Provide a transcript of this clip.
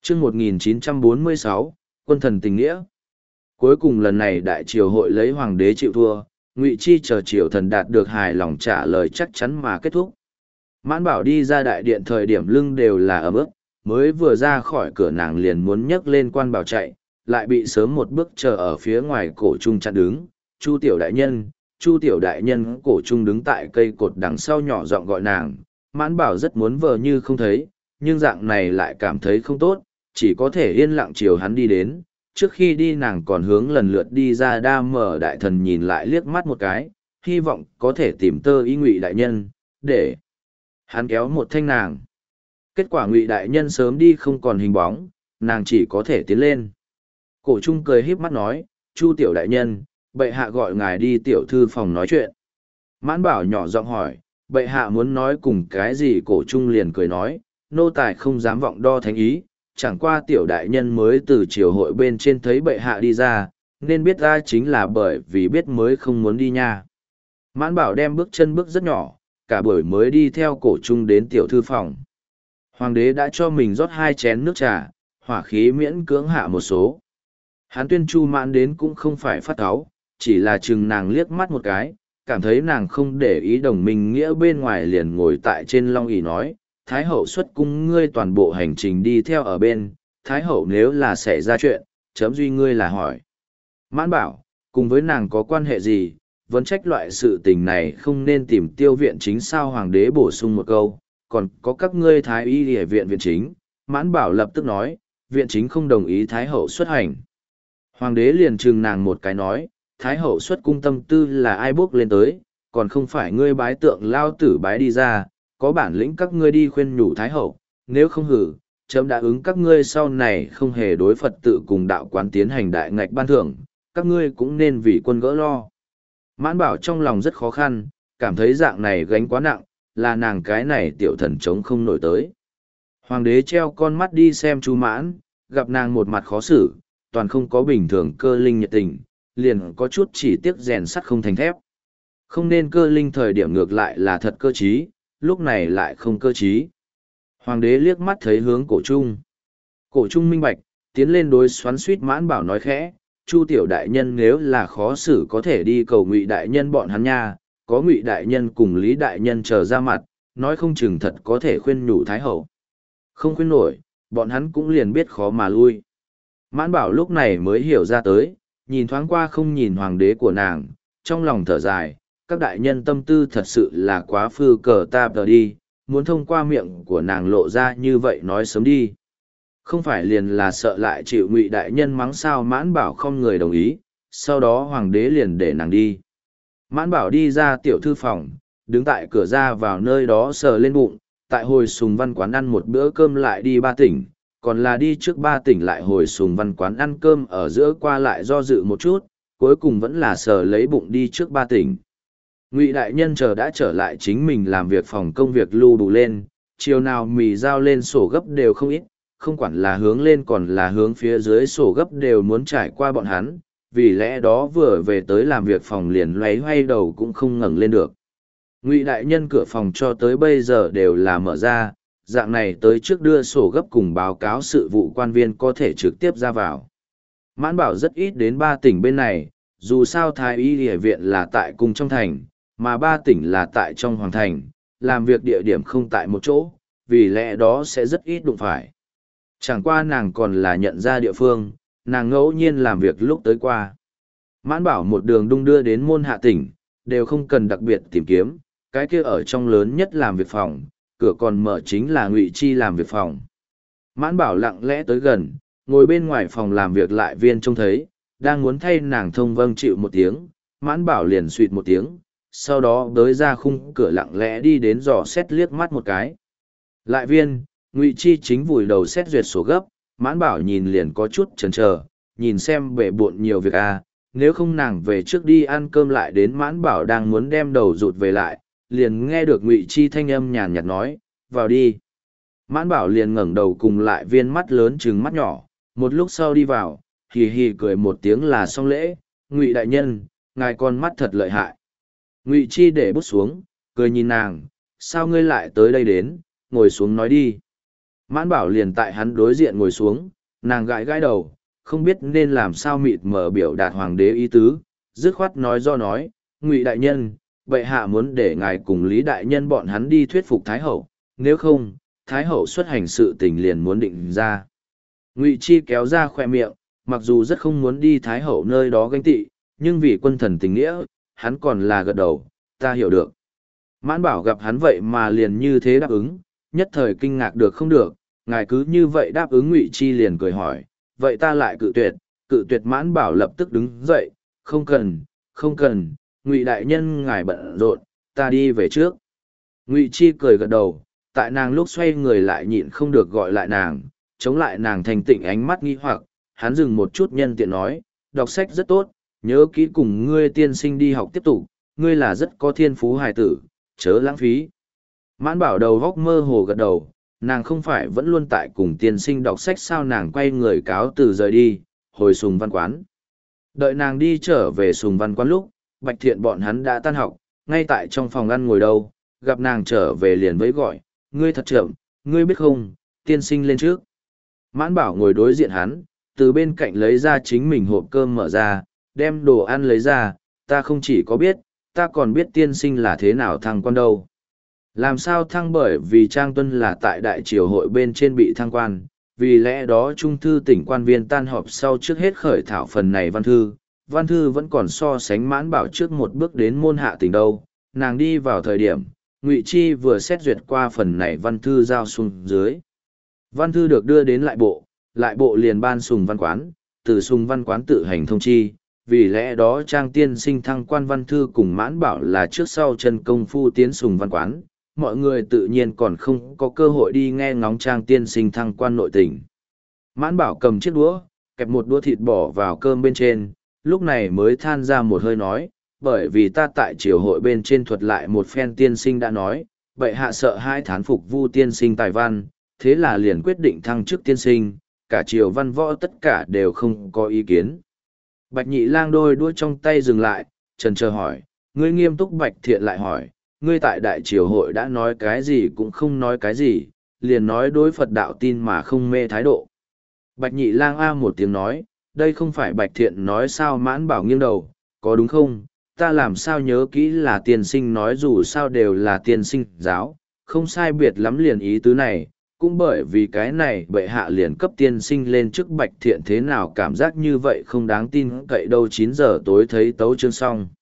chương 1946, quân thần tình nghĩa. Cuối cùng lần này đại triều hội lấy hoàng đế chịu thua, Ngụy Chi chờ triều thần đạt được hài lòng trả lời chắc chắn mà kết thúc. Mãn Bảo đi ra đại điện thời điểm lưng đều là ấm ức, mới vừa ra khỏi cửa nàng liền muốn nhấc lên quan bảo chạy, lại bị sớm một bước chờ ở phía ngoài cổ trung chặn đứng. Chu tiểu đại nhân cổ trung đứng tại cây cột đằng sau nhỏ giọng gọi nàng. Mãn Bảo rất muốn vờ như không thấy, nhưng dạng này lại cảm thấy không tốt, chỉ có thể yên lặng chiều hắn đi đến. Trước khi đi nàng còn hướng lần lượt đi ra Đa Mở đại thần nhìn lại liếc mắt một cái, hy vọng có thể tìm Tơ Ý Ngụy đại nhân, để hắn kéo một thanh nàng. Kết quả Ngụy đại nhân sớm đi không còn hình bóng, nàng chỉ có thể tiến lên. Cổ trung cười híp mắt nói, Chu tiểu đại nhân, bệ hạ gọi ngài đi tiểu thư phòng nói chuyện. Mãn Bảo nhỏ giọng hỏi, bệ hạ muốn nói cùng cái gì? Cổ trung liền cười nói, nô tài không dám vọng đo thánh ý, chẳng qua tiểu đại nhân mới từ triều hội bên trên thấy bệ hạ đi ra, nên biết ra chính là bởi vì biết mới không muốn đi nha. Mãn Bảo đem bước chân bước rất nhỏ, cả buổi mới đi theo cổ trung đến tiểu thư phòng. Hoàng đế đã cho mình rót 2 chén nước trà, hỏa khí miễn cưỡng hạ một số. Hắn tuyên Chu Mãn đến cũng không phải phát cáu, chỉ là chừng nàng liếc mắt một cái, cảm thấy nàng không để ý đồng minh nghĩa bên ngoài liền ngồi tại trên long ỷ nói, Thái hậu xuất cung ngươi toàn bộ hành trình đi theo ở bên, Thái hậu nếu là xảy ra chuyện, chấm duy ngươi là hỏi. Mãn Bảo, cùng với nàng có quan hệ gì, vẫn trách loại sự tình này không nên tìm Tiêu viện chính sao? Hoàng đế bổ sung một câu, còn có các ngươi Thái y địa viện viện chính. Mãn Bảo lập tức nói, viện chính không đồng ý Thái hậu xuất hành. Hoàng đế liền trừng nàng một cái nói, Thái hậu xuất cung tâm tư là ai bước lên tới, còn không phải ngươi bái tượng lao tử bái đi ra, có bản lĩnh các ngươi đi khuyên nhủ Thái hậu, nếu không hử, chấm đã ứng các ngươi sau này không hề đối Phật tự cùng đạo quán tiến hành đại ngạch ban thưởng, các ngươi cũng nên vì quân gỡ lo. Mãn Bảo trong lòng rất khó khăn, cảm thấy dạng này gánh quá nặng, là nàng cái này tiểu thần chống không nổi tới. Hoàng đế treo con mắt đi xem Chu Mãn, gặp nàng một mặt khó xử, toàn không có bình thường cơ linh nhiệt tình, liền có chút chỉ tiếc rèn sắt không thành thép. Không nên cơ linh thời điểm ngược lại là thật cơ trí, lúc này lại không cơ trí. Hoàng đế liếc mắt thấy hướng cổ trung. Cổ trung minh bạch, tiến lên đối xoắn suýt Mãn Bảo nói khẽ, Chu tiểu đại nhân nếu là khó xử có thể đi cầu Ngụy đại nhân bọn hắn nha, có Ngụy đại nhân cùng Lý đại nhân chờ ra mặt, nói không chừng thật có thể khuyên nhủ Thái hậu. Không khuyên nổi, bọn hắn cũng liền biết khó mà lui. Mãn Bảo lúc này mới hiểu ra tới, nhìn thoáng qua không nhìn hoàng đế của nàng, trong lòng thở dài, các đại nhân tâm tư thật sự là quá phư cờ ta tờ đi, muốn thông qua miệng của nàng lộ ra như vậy nói sớm đi. Không phải liền là sợ lại chịu Ngụy đại nhân mắng sao? Mãn Bảo không người đồng ý, sau đó hoàng đế liền để nàng đi. Mãn Bảo đi ra tiểu thư phòng, đứng tại cửa ra vào nơi đó sờ lên bụng, tại hồi Sùng Văn quán ăn một bữa cơm lại đi 3 tỉnh, còn là đi trước 3 tỉnh lại hồi Sùng Văn quán ăn cơm ở giữa qua lại do dự một chút, cuối cùng vẫn là sờ lấy bụng đi trước 3 tỉnh. Ngụy đại nhân chờ đã trở lại chính mình làm việc phòng công việc lưu đủ lên, chiều nào mì giao lên sổ gấp đều không ít, không quản là hướng lên còn là hướng phía dưới sổ gấp đều muốn trải qua bọn hắn, vì lẽ đó vừa về tới làm việc phòng liền loáy hoay đầu cũng không ngẩng lên được. Ngụy đại nhân cửa phòng cho tới bây giờ đều là mở ra, dạng này tới trước đưa sổ gấp cùng báo cáo sự vụ quan viên có thể trực tiếp ra vào. Mãn Bảo rất ít đến 3 tỉnh bên này, dù sao Thái y địa viện là tại cung trong thành, mà 3 tỉnh là tại trong hoàng thành, làm việc địa điểm không tại một chỗ, vì lẽ đó sẽ rất ít đụng phải. Chẳng qua nàng còn là nhận ra địa phương, nàng ngẫu nhiên làm việc lúc tới qua. Mãn Bảo một đường đung đưa đến môn hạ tỉnh, đều không cần đặc biệt tìm kiếm, cái kia ở trong lớn nhất làm việc phòng, cửa còn mở chính là Ngụy Chi làm việc phòng. Mãn Bảo lặng lẽ tới gần, ngồi bên ngoài phòng làm việc lại viên trông thấy, đang muốn thay nàng thông vâng chịu một tiếng, Mãn Bảo liền suýt một tiếng, sau đó đới ra khung cửa lặng lẽ đi đến dò xét liếc mắt một cái. Lại viên, Ngụy Chi chính vùi đầu xét duyệt sổ gấp, Mãn Bảo nhìn liền có chút chần chờ, nhìn xem bể bộn nhiều việc à, nếu không nàng về trước đi ăn cơm lại đến. Mãn Bảo đang muốn đem đầu rụt về lại, liền nghe được Ngụy Chi thanh âm nhàn nhạt nói, vào đi. Mãn Bảo liền ngẩng đầu cùng lại viên mắt lớn trừng mắt nhỏ, một lúc sau đi vào, hì hì cười một tiếng là xong lễ, Ngụy đại nhân, ngài con mắt thật lợi hại. Ngụy Chi để bút xuống, cười nhìn nàng, sao ngươi lại tới đây đến, ngồi xuống nói đi. Mãn Bảo liền tại hắn đối diện ngồi xuống, nàng gãi gãi đầu, không biết nên làm sao mịt mờ biểu đạt hoàng đế ý tứ, dứt khoát nói do nói, Ngụy đại nhân, bệ hạ muốn để ngài cùng Lý đại nhân bọn hắn đi thuyết phục Thái hậu, nếu không, Thái hậu xuất hành sự tình liền muốn định ra. Ngụy Chi kéo ra khoe miệng, mặc dù rất không muốn đi Thái hậu nơi đó ganh tị, nhưng vì quân thần tình nghĩa, hắn còn là gật đầu, ta hiểu được. Mãn Bảo gặp hắn vậy mà liền như thế đáp ứng, nhất thời kinh ngạc được không được, ngài cứ như vậy đáp ứng. Ngụy Chi liền cười hỏi, vậy ta lại cự tuyệt. Mãn Bảo lập tức đứng dậy, không cần, không cần, Ngụy đại nhân ngài bận rộn, ta đi về trước. Ngụy Chi cười gật đầu, tại nàng lúc xoay người lại nhịn không được gọi lại nàng, chống lại nàng thành tịnh ánh mắt nghi hoặc, hắn dừng một chút nhân tiện nói, đọc sách rất tốt, nhớ kỹ cùng ngươi tiên sinh đi học tiếp tục, ngươi là rất có thiên phú hài tử, chớ lãng phí. Mãn Bảo đầu góc mơ hồ gật đầu, nàng không phải vẫn luôn tại cùng tiên sinh đọc sách sao. Nàng quay người cáo từ rời đi, hồi Sùng Văn Quán. Đợi nàng đi trở về Sùng Văn Quán lúc, Bạch Thiện bọn hắn đã tan học, ngay tại trong phòng ăn ngồi đâu, gặp nàng trở về liền với gọi, ngươi thật chậm, ngươi biết không, tiên sinh lên trước. Mãn Bảo ngồi đối diện hắn, từ bên cạnh lấy ra chính mình hộp cơm mở ra, đem đồ ăn lấy ra, ta không chỉ có biết, ta còn biết tiên sinh là thế nào thăng quan đâu. Làm sao thăng? Bởi vì Trang Tuân là tại đại triều hội bên trên bị thăng quan, vì lẽ đó trung thư tỉnh quan viên tan họp sau trước hết khởi thảo phần này văn thư. Văn thư vẫn còn so sánh Mãn Bảo trước một bước đến môn hạ tỉnh đâu, nàng đi vào thời điểm, Ngụy Chi vừa xét duyệt qua phần này văn thư giao xuống dưới. Văn thư được đưa đến lại bộ liền ban Sùng Văn Quán, từ Sùng Văn Quán tự hành thông chi, vì lẽ đó Trang tiên sinh thăng quan văn thư cùng Mãn Bảo là trước sau chân công phu tiến Sùng Văn Quán, mọi người tự nhiên còn không có cơ hội đi nghe ngóng Trang tiên sinh thăng quan nội tình. Mãn Bảo cầm chiếc đũa, kẹp một đũa thịt bỏ vào cơm bên trên, lúc này mới than ra một hơi nói, bởi vì ta tại triều hội bên trên thuật lại một phen tiên sinh đã nói, bệ hạ sợ hai thán phục Vu tiên sinh tài văn, thế là liền quyết định thăng chức tiên sinh, cả triều văn võ tất cả đều không có ý kiến. Bạch Nhị Lang đôi đũa trong tay dừng lại, chần chờ hỏi, ngươi nghiêm túc? Bạch Thiện lại hỏi, ngươi tại đại triều hội đã nói cái gì cũng không nói cái gì, liền nói đối Phật đạo tin mà không mê thái độ. Bạch Nhị Lang a một tiếng nói, đây không phải Bạch Thiện nói sao? Mãn Bảo nghiêng đầu, có đúng không? Ta làm sao nhớ kỹ là tiên sinh nói, dù sao đều là tiên sinh giáo, không sai biệt lắm liền ý tứ này, cũng bởi vì cái này bệ hạ liền cấp tiên sinh lên chức. Bạch Thiện thế nào cảm giác như vậy không đáng tin cậy đâu. 9 giờ tối thấy tấu chương xong.